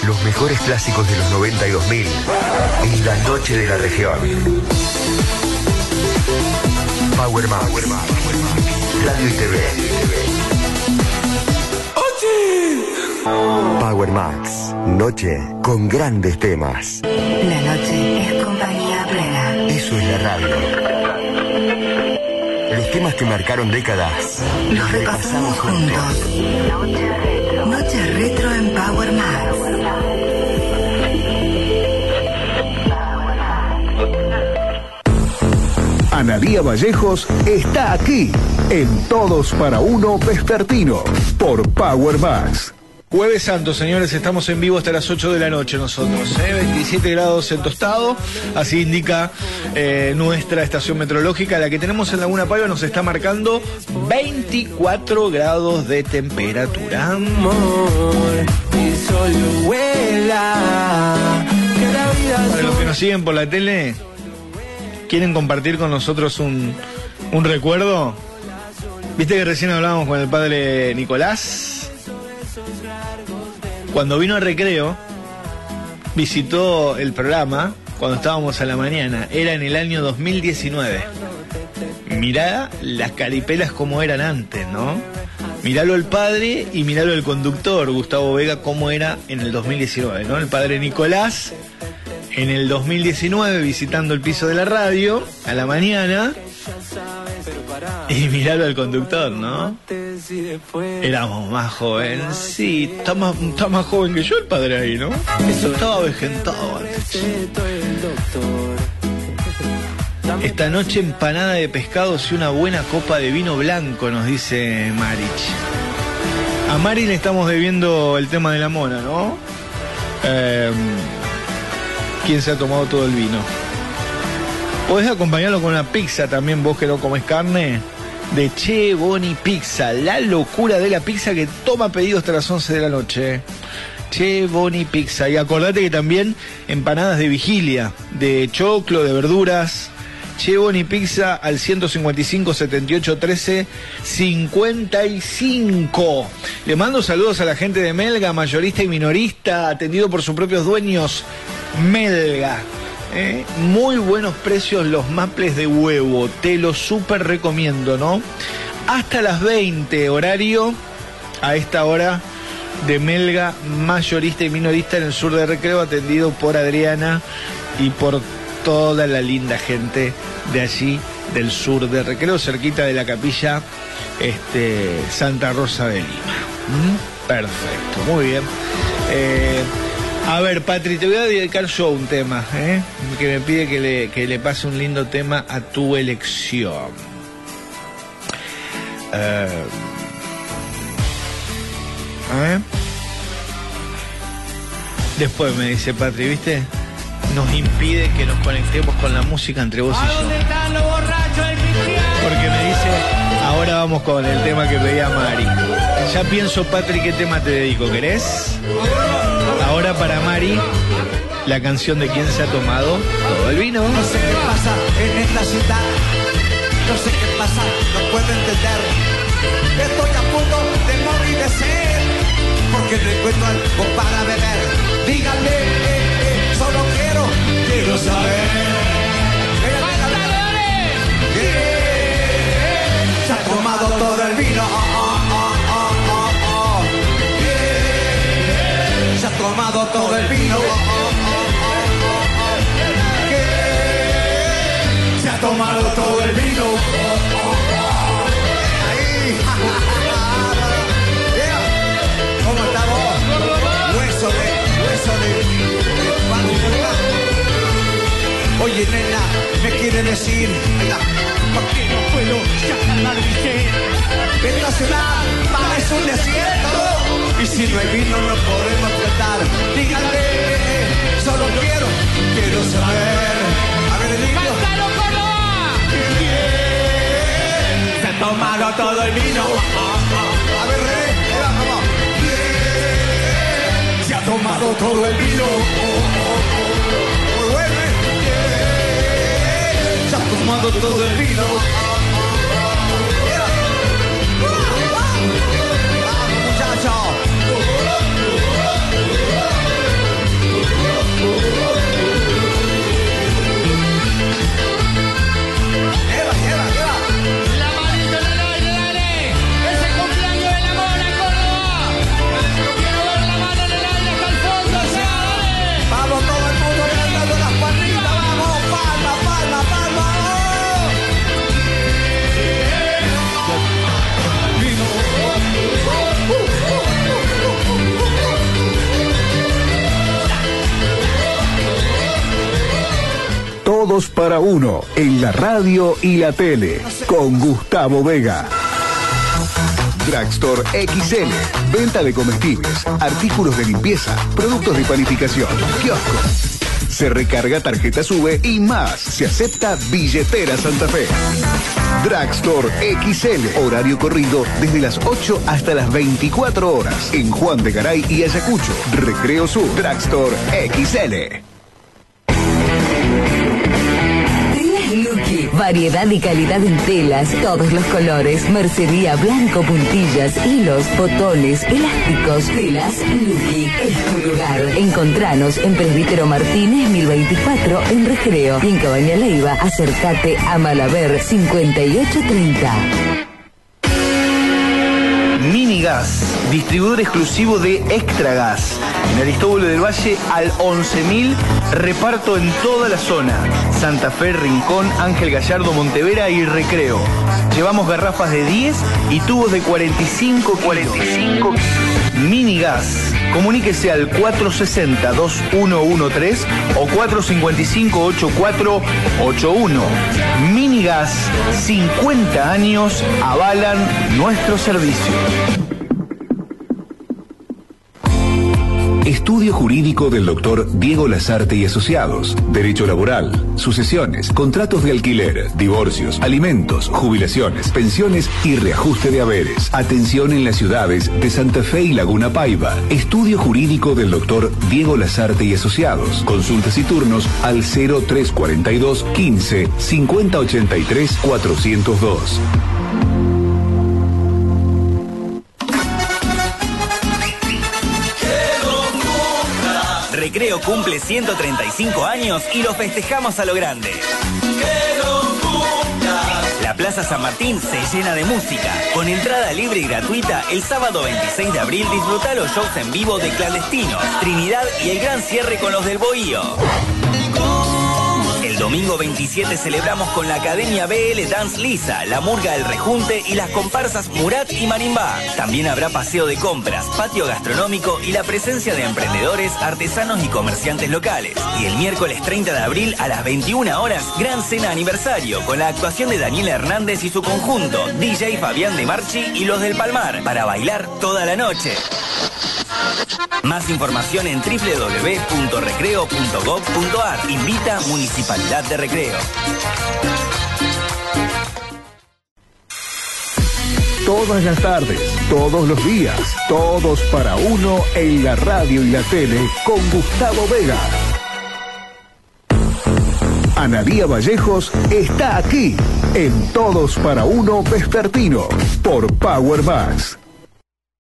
Los mejores clásicos de los 90 y 2000 en la noche de la región. Power Max. Radio y TV. Power Max. Noche con grandes temas. La noche es compañía plena. Eso es la radio. Los temas que marcaron décadas. Los repasamos juntos. Noche retro en Power Max. Analía Vallejos está aquí en Todos para Uno Vespertino por Power Max. Jueves Santo, señores, estamos en vivo hasta las 8 de la noche nosotros, 27 grados en Tostado, así indica nuestra estación meteorológica. La que tenemos en Laguna Paiva nos está marcando 24 grados de temperatura. Para los que nos siguen por la tele, ¿quieren compartir con nosotros un recuerdo? ¿Viste que recién hablábamos con el padre Nicolás? Cuando vino a Recreo, visitó el programa cuando estábamos a la mañana. Era en el año 2019. Mirá las caripelas como eran antes, ¿no? Miralo el padre y miralo el conductor, Gustavo Vega, cómo era en el 2019, ¿no? El padre Nicolás, en el 2019, visitando el piso de la radio, a la mañana. Y miralo al conductor, ¿no? Éramos más jóvenes. Sí, está más joven que yo el padre ahí, ¿no? Eso estaba avejentado antes. Esta noche empanada de pescados y una buena copa de vino blanco, nos dice Marich. A Mari le estamos debiendo el tema de la mona, ¿no? ¿Quién se ha tomado todo el vino? Podés acompañarlo con una pizza también, vos que no comés carne, de Che Boni Pizza, la locura de la pizza que toma pedido hasta las 11 de la noche. Che Boni Pizza. Y acordate que también empanadas de vigilia, de choclo, de verduras. Che Boni Pizza al 155 78 13 55. Le mando saludos a la gente de Melga, mayorista y minorista, atendido por sus propios dueños. Melga. Muy buenos precios los maples de huevo, te lo súper recomiendo, ¿no? Hasta las 20, horario, a esta hora, de Melga, mayorista y minorista en el sur de Recreo, atendido por Adriana y por toda la linda gente de allí, del sur de Recreo, cerquita de la capilla Santa Rosa de Lima. Perfecto, muy bien. A ver, Patri, te voy a dedicar yo un tema, que me pide que le pase un lindo tema a tu elección. Después me dice Patri, ¿viste? Nos impide que nos conectemos con la música entre vos y yo. Porque me dice, ahora vamos con el tema que pedía Mari. Ya pienso, Patri, qué tema te dedico, ¿querés? Ahora para Mari, la canción de ¿Quién se ha tomado todo el vino? No sé qué pasa en esta ciudad, no sé qué pasa, no puedo entender. Estoy a punto de morir de sed, porque no encuentro algo para beber. Díganme, solo quiero saber. Se ha tomado todo el vino. Se ha tomado todo el vino. Se ha tomado todo el vino. Ahí. ¿Cómo estamos? Hueso de Oye, nena, me quiere decir, ¿por qué no puedo sacar la visera? Esta ciudad parece un desierto, y si no hay vino no podemos tratar. Díganme, solo quiero saber. A ver, el niño. Se ha tomado todo el vino. A ver, vamos. Se ha tomado todo el vino. Se ha tomado todo el vino. Vamos, muchachos. Todos para uno, en la radio y la tele, con Gustavo Vega. Drugstore XL, venta de comestibles, artículos de limpieza, productos de panificación, kiosco. Se recarga tarjeta SUBE y más. Se acepta billetera Santa Fe. Drugstore XL, horario corrido desde las 8 hasta las 24 horas. En Juan de Garay y Ayacucho. Recreo Sur. Drugstore XL. Variedad y calidad en telas, todos los colores, mercería blanco, puntillas, hilos, botones, elásticos, telas, Lucky, es tu lugar. Encontranos en Presbítero Martínez 1024 en Recreo y en Cabaña Leiva, acércate a Malaber 5830. Minigas, distribuidor exclusivo de Extra Gas. En Aristóbulo del Valle al 11.000, reparto en toda la zona. Santa Fe, Rincón, Ángel Gallardo, Montevera y Recreo. Llevamos garrafas de 10 y tubos de 45 kilos. Minigas. Comuníquese al 460-2113 o 455-8481. Minigas, 50 años avalan nuestro servicio. Estudio Jurídico del Dr. Diego Lazarte y Asociados. Derecho laboral, sucesiones, contratos de alquiler, divorcios, alimentos, jubilaciones, pensiones y reajuste de haberes. Atención en las ciudades de Santa Fe y Laguna Paiva. Estudio Jurídico del Dr. Diego Lazarte y Asociados. Consultas y turnos al 0342 15 5083 402. Recreo cumple 135 años y lo festejamos a lo grande. La Plaza San Martín se llena de música. Con entrada libre y gratuita, el sábado 26 de abril disfruta los shows en vivo de Clandestinos, Trinidad y el gran cierre con los del Bohío. El domingo 27 celebramos con la Academia BL Dance Lisa, la Murga El Rejunte y las comparsas Murat y Marimbá. También habrá paseo de compras, patio gastronómico y la presencia de emprendedores, artesanos y comerciantes locales. Y el miércoles 30 de abril a las 21 horas, gran cena aniversario con la actuación de Daniela Hernández y su conjunto, DJ Fabián de Marchi y los del Palmar, para bailar toda la noche. Más información en www.recreo.gov.ar. Invita Municipalidad de Recreo. Todas las tardes, todos los días, todos para uno en la radio y la tele con Gustavo Vega. Analía Vallejos está aquí en Todos para Uno Vespertino por Power Max.